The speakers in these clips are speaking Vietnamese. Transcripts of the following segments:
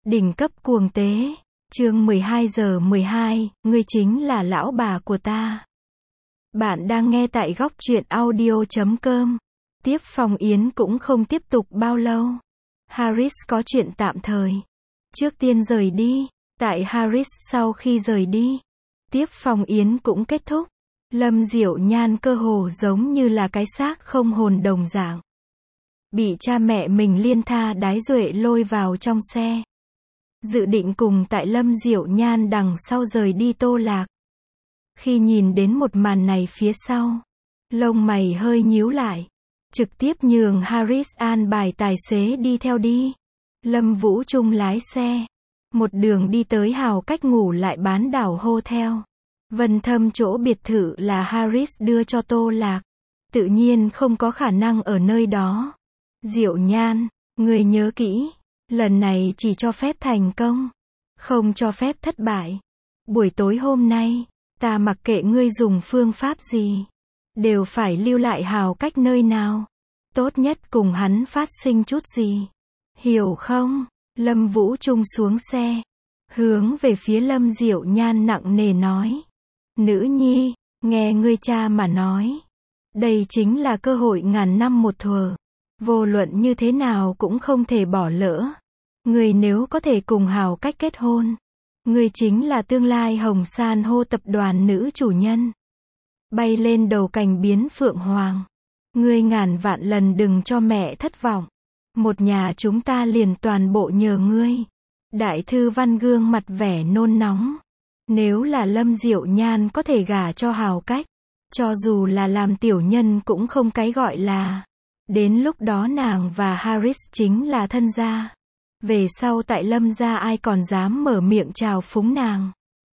Đỉnh cấp cuồng tế. Chương 12:12, ngươi chính là lão bà của ta. Bạn đang nghe tại góc truyện audio.com. Tiếp Phong Yến cũng không tiếp tục bao lâu. Harris có chuyện tạm thời. Trước tiên rời đi. Tại Harris sau khi rời đi, Tiếp Phong Yến cũng kết thúc. Lâm Diệu Nhan cơ hồ giống như là cái xác không hồn đồng dạng. Bị cha mẹ mình liên tha đái duệ lôi vào trong xe. Dự định cùng tại Lâm Diệu Nhan đằng sau rời đi Tô Lạc. Khi nhìn đến một màn này phía sau, lông mày hơi nhíu lại. Trực tiếp nhường Harris an bài tài xế đi theo đi. Lâm Vũ Trung lái xe. Một đường đi tới Hào Cách ngủ lại bán đảo Hotel. Vân Thâm chỗ biệt thự là Harris đưa cho Tô Lạc. Tự nhiên không có khả năng ở nơi đó. Diệu Nhan, người nhớ kỹ. Lần này chỉ cho phép thành công. Không cho phép thất bại. Buổi tối hôm nay, ta mặc kệ ngươi dùng phương pháp gì. Đều phải lưu lại Hào Cách nơi nào. Tốt nhất cùng hắn phát sinh chút gì. Hiểu không? Lâm Vũ Trung xuống xe. Hướng về phía Lâm Diệu Nhan nặng nề nói. Nữ nhi, nghe ngươi cha mà nói. Đây chính là cơ hội ngàn năm một thuở. Vô luận như thế nào cũng không thể bỏ lỡ. Ngươi nếu có thể cùng Hào Cách kết hôn. Ngươi chính là tương lai Hồng San hô tập đoàn nữ chủ nhân. Bay lên đầu cành biến phượng hoàng. Ngươi ngàn vạn lần đừng cho mẹ thất vọng. Một nhà chúng ta liền toàn bộ nhờ ngươi. Đại thư Văn gương mặt vẻ nôn nóng. Nếu là Lâm Diệu Nhan có thể gả cho Hào Cách, cho dù là làm tiểu nhân cũng không cái gọi là. Đến lúc đó nàng và Harris chính là thân gia. Về sau tại Lâm gia ai còn dám mở miệng chào phúng nàng.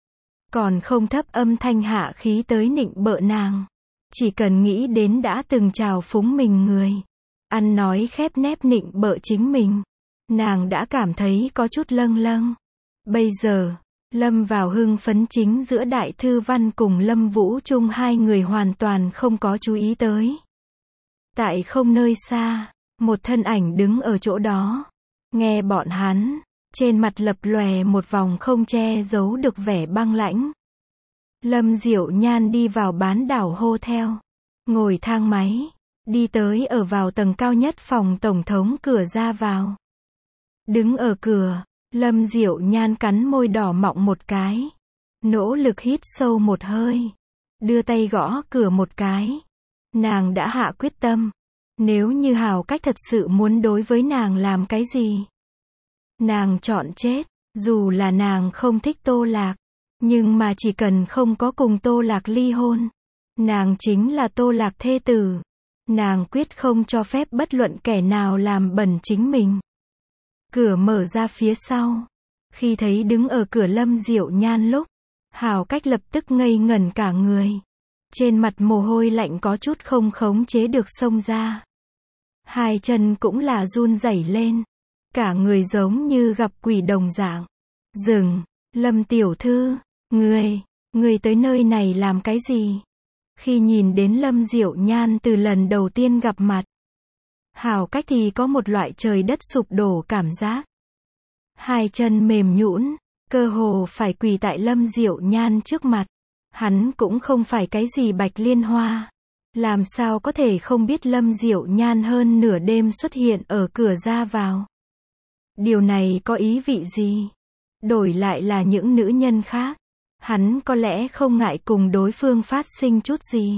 Còn không thấp âm thanh hạ khí tới nịnh bợ nàng. Chỉ cần nghĩ đến đã từng chào phúng mình người. Ăn nói khép nép nịnh bợ chính mình. Nàng đã cảm thấy có chút lâng lâng. Bây giờ, lâm vào hưng phấn chính giữa Đại Thư Văn cùng Lâm Vũ Trung hai người hoàn toàn không có chú ý tới. Tại không nơi xa, một thân ảnh đứng ở chỗ đó. Nghe bọn hắn, trên mặt lập lòe một vòng không che giấu được vẻ băng lãnh. Lâm Diệu Nhan đi vào bán đảo Hotel. Ngồi thang máy. Đi tới ở vào tầng cao nhất phòng tổng thống cửa ra vào. Đứng ở cửa, Lâm Diệu Nhan cắn môi đỏ mọng một cái. Nỗ lực hít sâu một hơi. Đưa tay gõ cửa một cái. Nàng đã hạ quyết tâm. Nếu như Hào Cách thật sự muốn đối với nàng làm cái gì. Nàng chọn chết. Dù là nàng không thích Tô Lạc. Nhưng mà chỉ cần không có cùng Tô Lạc ly hôn. Nàng chính là Tô Lạc thê tử. Nàng quyết không cho phép bất luận kẻ nào làm bẩn chính mình. Cửa mở ra phía sau. Khi thấy đứng ở cửa Lâm Diệu Nhan lúc, Hào Cách lập tức ngây ngẩn cả người. Trên mặt mồ hôi lạnh có chút không khống chế được xông ra. Hai chân cũng là run rẩy lên. Cả người giống như gặp quỷ đồng dạng. Dừng, Lâm tiểu thư, ngươi tới nơi này làm cái gì? Khi nhìn đến Lâm Diệu Nhan từ lần đầu tiên gặp mặt, Hào Cách thì có một loại trời đất sụp đổ cảm giác. Hai chân mềm nhũn, cơ hồ phải quỳ tại Lâm Diệu Nhan trước mặt. Hắn cũng không phải cái gì Bạch Liên Hoa. Làm sao có thể không biết Lâm Diệu Nhan hơn nửa đêm xuất hiện ở cửa ra vào. Điều này có ý vị gì? Đổi lại là những nữ nhân khác. Hắn có lẽ không ngại cùng đối phương phát sinh chút gì.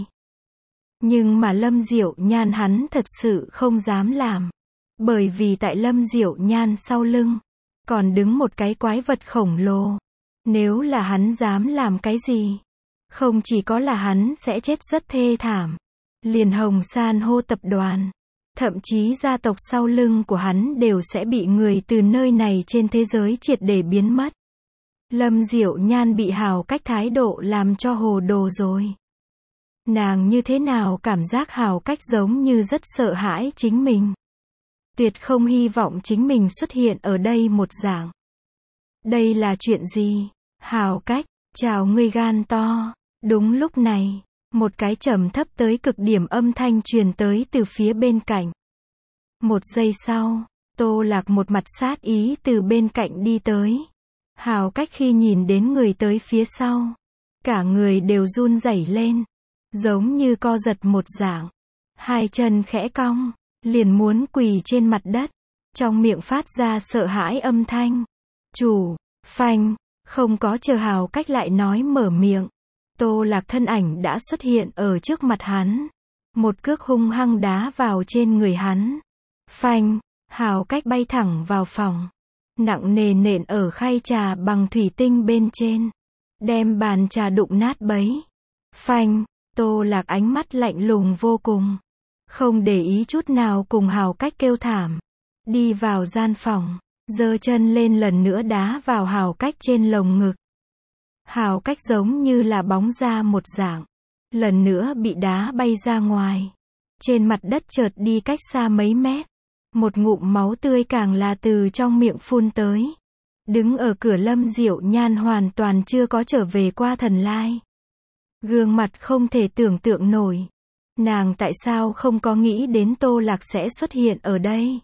Nhưng mà Lâm Diệu Nhan hắn thật sự không dám làm. Bởi vì tại Lâm Diệu Nhan sau lưng, còn đứng một cái quái vật khổng lồ. Nếu là hắn dám làm cái gì, không chỉ có là hắn sẽ chết rất thê thảm. Liền Hồng San hô tập đoàn, thậm chí gia tộc sau lưng của hắn đều sẽ bị người từ nơi này trên thế giới triệt để biến mất. Lâm Diệu Nhan bị Hào Cách thái độ làm cho hồ đồ rồi. Nàng như thế nào cảm giác Hào Cách giống như rất sợ hãi chính mình. Tuyệt không hy vọng chính mình xuất hiện ở đây một dạng. Đây là chuyện gì? Hào Cách, chào ngươi gan to. Đúng lúc này, một cái trầm thấp tới cực điểm âm thanh truyền tới từ phía bên cạnh. Một giây sau, Tô Lạc một mặt sát ý từ bên cạnh đi tới. Hào Cách khi nhìn đến người tới phía sau, cả người đều run rẩy lên, giống như co giật một dạng. Hai chân khẽ cong, liền muốn quỳ trên mặt đất, trong miệng phát ra sợ hãi âm thanh. Chủ, phanh, không có chờ Hào Cách lại nói mở miệng. Tô Lạc thân ảnh đã xuất hiện ở trước mặt hắn. Một cước hung hăng đá vào trên người hắn. Phanh, Hào Cách bay thẳng vào phòng. Nặng nề nện ở khay trà bằng thủy tinh bên trên. Đem bàn trà đụng nát bấy. Phanh, Tô Lạc ánh mắt lạnh lùng vô cùng. Không để ý chút nào cùng Hào Cách kêu thảm. Đi vào gian phòng, giơ chân lên lần nữa đá vào Hào Cách trên lồng ngực. Hào Cách giống như là bóng ra một dạng. Lần nữa bị đá bay ra ngoài. Trên mặt đất chợt đi cách xa mấy mét. Một ngụm máu tươi càng là từ trong miệng phun tới. Đứng ở cửa Lâm Diệu Nhan hoàn toàn chưa có trở về qua thần lai. Gương mặt không thể tưởng tượng nổi. Nàng tại sao không có nghĩ đến Tô Lạc sẽ xuất hiện ở đây?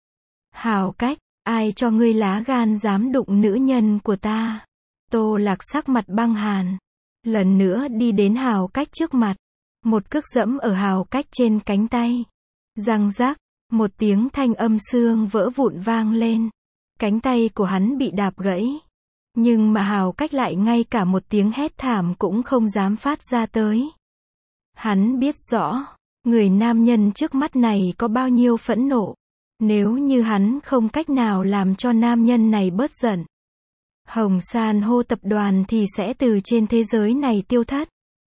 Hào Cách, ai cho ngươi lá gan dám đụng nữ nhân của ta? Tô Lạc sắc mặt băng hàn. Lần nữa đi đến Hào Cách trước mặt. Một cước dẫm ở Hào Cách trên cánh tay. Răng rắc, một tiếng thanh âm xương vỡ vụn vang lên. Cánh tay của hắn bị đạp gãy. Nhưng mà Hào Cách lại ngay cả một tiếng hét thảm cũng không dám phát ra tới. Hắn biết rõ, người nam nhân trước mắt này có bao nhiêu phẫn nộ. Nếu như hắn không cách nào làm cho nam nhân này bớt giận, Hồng San hô tập đoàn thì sẽ từ trên thế giới này tiêu thất.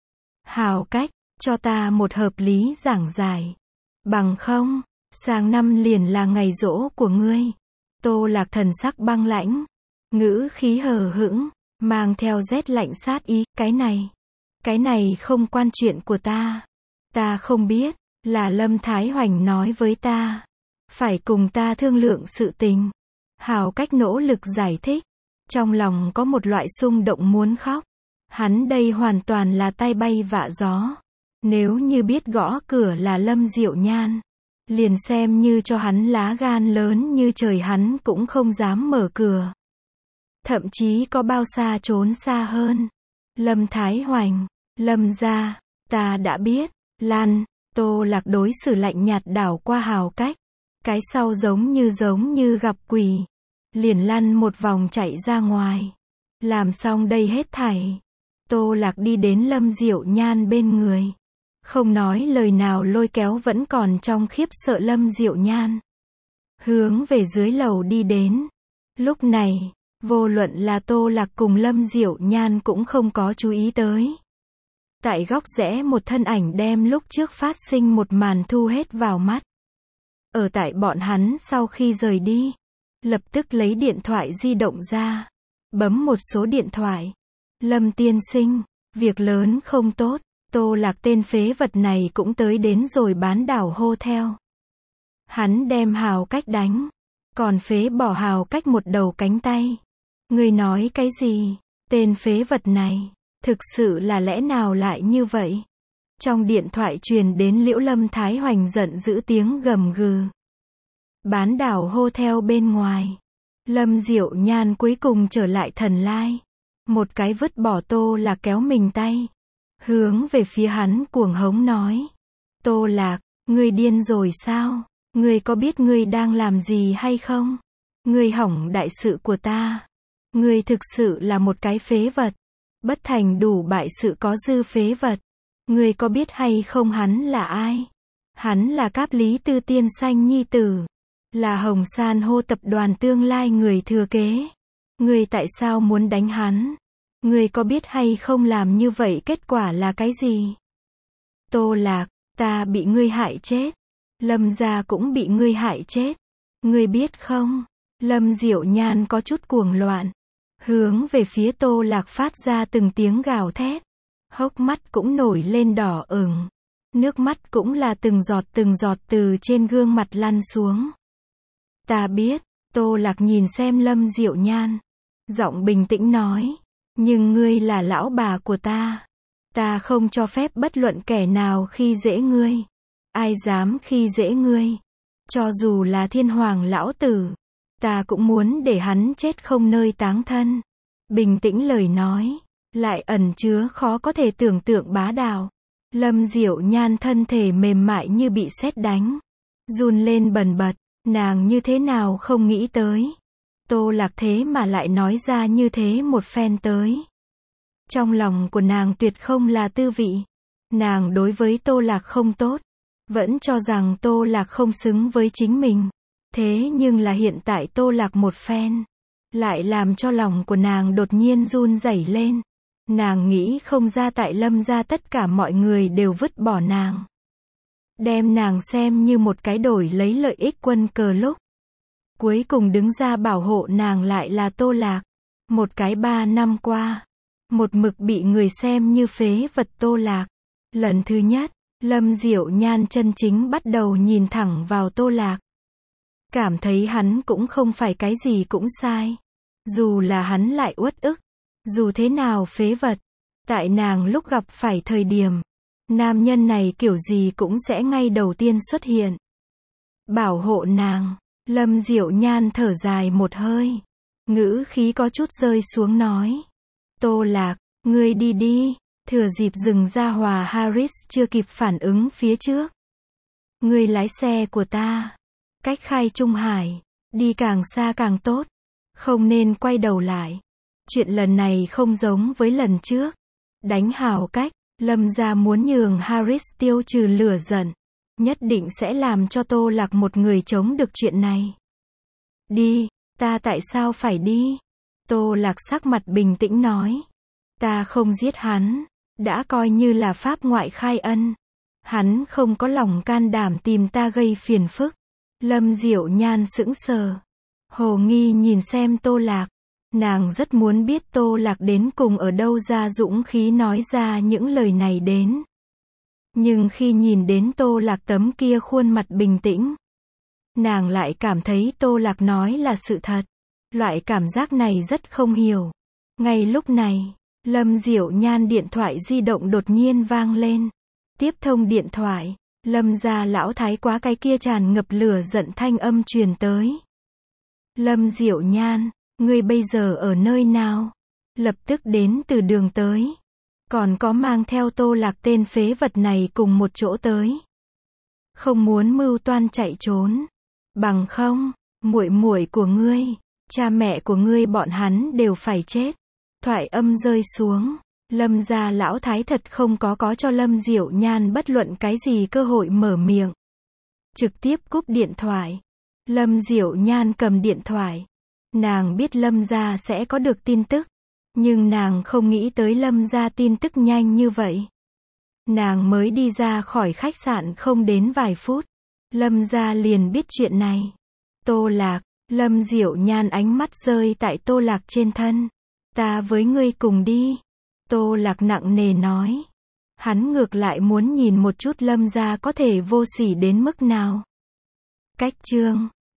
Hào Cách, cho ta một hợp lý giảng giải. Bằng không, sang năm liền là ngày giỗ của ngươi. Tô Lạc thần sắc băng lãnh, ngữ khí hờ hững, mang theo rét lạnh sát ý. Cái này không quan chuyện của ta. Ta không biết, là Lâm Thái Hoành nói với ta. Phải cùng ta thương lượng sự tình. Hào Cách nỗ lực giải thích. Trong lòng có một loại xung động muốn khóc. Hắn đây hoàn toàn là tai bay vạ gió. Nếu như biết gõ cửa là Lâm Diệu Nhan, liền xem như cho hắn lá gan lớn như trời hắn cũng không dám mở cửa. Thậm chí có bao xa trốn xa hơn. Lâm Thái Hoành, Lâm gia, ta đã biết. Lan, Tô Lạc đối xử lạnh nhạt đảo qua Hào Cách. Cái sau giống như gặp quỷ. Liền lăn một vòng chạy ra ngoài. Làm xong đây hết thảy. Tô Lạc đi đến Lâm Diệu Nhan bên người. Không nói lời nào lôi kéo vẫn còn trong khiếp sợ Lâm Diệu Nhan. Hướng về dưới lầu đi đến. Lúc này, vô luận là Tô Lạc cùng Lâm Diệu Nhan cũng không có chú ý tới. Tại góc rẽ một thân ảnh đem lúc trước phát sinh một màn thu hết vào mắt. Ở tại bọn hắn sau khi rời đi, lập tức lấy điện thoại di động ra, bấm một số điện thoại. Lâm tiên sinh, việc lớn không tốt, Tô Lạc tên phế vật này cũng tới đến rồi bán đảo hotel. Hắn đem Hào Cách đánh, còn phế bỏ Hào Cách một đầu cánh tay. Ngươi nói cái gì? Tên phế vật này, thực sự là lẽ nào lại như vậy? Trong điện thoại truyền đến Liễu Lâm Thái Hoành giận dữ tiếng gầm gừ. Bán đảo hotel bên ngoài, Lâm Diệu Nhan cuối cùng trở lại thần lai. Một cái vứt bỏ Tô Lạc kéo mình tay, hướng về phía hắn cuồng hống nói. Tô Lạc, ngươi điên rồi sao? Ngươi có biết ngươi đang làm gì hay không? Ngươi hỏng đại sự của ta. Ngươi thực sự là một cái phế vật. Bất thành đủ bại sự có dư phế vật. Ngươi có biết hay không hắn là ai? Hắn là Cáp Lý Tư tiên sanh nhi tử. Là Hồng San hô tập đoàn tương lai người thừa kế. Ngươi tại sao muốn đánh hắn? Ngươi có biết hay không làm như vậy kết quả là cái gì? Tô Lạc, ta bị ngươi hại chết. Lâm gia cũng bị ngươi hại chết. Ngươi biết không? Lâm Diệu Nhan có chút cuồng loạn. Hướng về phía Tô Lạc phát ra từng tiếng gào thét. Hốc mắt cũng nổi lên đỏ ửng. Nước mắt cũng là từng giọt từ trên gương mặt lăn xuống. Ta biết, Tô Lạc nhìn xem Lâm Diệu Nhan. Giọng bình tĩnh nói. Nhưng ngươi là lão bà của ta. Ta không cho phép bất luận kẻ nào khi dễ ngươi. Ai dám khi dễ ngươi. Cho dù là thiên hoàng lão tử, ta cũng muốn để hắn chết không nơi táng thân. Bình tĩnh lời nói, lại ẩn chứa khó có thể tưởng tượng bá đạo. Lâm Diệu Nhan thân thể mềm mại như bị sét đánh, run lên bần bật, nàng như thế nào không nghĩ tới. Tô Lạc thế mà lại nói ra như thế một phen tới. Trong lòng của nàng tuyệt không là tư vị. Nàng đối với Tô Lạc không tốt, vẫn cho rằng Tô Lạc không xứng với chính mình. Thế nhưng là hiện tại Tô Lạc một phen, lại làm cho lòng của nàng đột nhiên run rẩy lên. Nàng nghĩ không ra tại Lâm gia tất cả mọi người đều vứt bỏ nàng, đem nàng xem như một cái đổi lấy lợi ích quân cờ lúc. Cuối cùng đứng ra bảo hộ nàng lại là Tô Lạc. Một cái 3 năm qua, một mực bị người xem như phế vật Tô Lạc. Lần thứ nhất, Lâm Diệu Nhan chân chính bắt đầu nhìn thẳng vào Tô Lạc. Cảm thấy hắn cũng không phải cái gì cũng sai. Dù là hắn lại uất ức, dù thế nào phế vật, tại nàng lúc gặp phải thời điểm, nam nhân này kiểu gì cũng sẽ ngay đầu tiên xuất hiện. Bảo hộ nàng, Lâm Diệu Nhan thở dài một hơi, ngữ khí có chút rơi xuống nói. Tô Lạc, ngươi đi đi, thừa dịp rừng Gia Hòa Harris chưa kịp phản ứng phía trước. Ngươi lái xe của ta, cách Khai Trung Hải, đi càng xa càng tốt, không nên quay đầu lại. Chuyện lần này không giống với lần trước. Đánh hảo cách, Lâm gia muốn nhường Harris tiêu trừ lửa giận, nhất định sẽ làm cho Tô Lạc một người chống được chuyện này. Đi, ta tại sao phải đi? Tô Lạc sắc mặt bình tĩnh nói. Ta không giết hắn, đã coi như là pháp ngoại khai ân. Hắn không có lòng can đảm tìm ta gây phiền phức. Lâm Diệu Nhan sững sờ, hồ nghi nhìn xem Tô Lạc. Nàng rất muốn biết Tô Lạc đến cùng ở đâu ra dũng khí nói ra những lời này đến. Nhưng khi nhìn đến Tô Lạc tấm kia khuôn mặt bình tĩnh, nàng lại cảm thấy Tô Lạc nói là sự thật. Loại cảm giác này rất không hiểu. Ngay lúc này, Lâm Diệu Nhan điện thoại di động đột nhiên vang lên. Tiếp thông điện thoại, Lâm gia lão thái quá cái kia tràn ngập lửa giận thanh âm truyền tới. Lâm Diệu Nhan, ngươi bây giờ ở nơi nào? Lập tức đến từ đường tới. Còn có mang theo Tô Lạc tên phế vật này cùng một chỗ tới. Không muốn mưu toan chạy trốn. Bằng không, muội muội của ngươi, cha mẹ của ngươi bọn hắn đều phải chết. Thoại âm rơi xuống, Lâm gia lão thái thật không có cho Lâm Diệu Nhan bất luận cái gì cơ hội mở miệng. Trực tiếp cúp điện thoại. Lâm Diệu Nhan cầm điện thoại. Nàng biết Lâm gia sẽ có được tin tức, nhưng nàng không nghĩ tới Lâm gia tin tức nhanh như vậy. Nàng mới đi ra khỏi khách sạn không đến vài phút, Lâm gia liền biết chuyện này. Tô Lạc, Lâm Diệu Nhan ánh mắt rơi tại Tô Lạc trên thân. Ta với ngươi cùng đi. Tô Lạc nặng nề nói. Hắn ngược lại muốn nhìn một chút Lâm gia có thể vô sỉ đến mức nào. Cách chương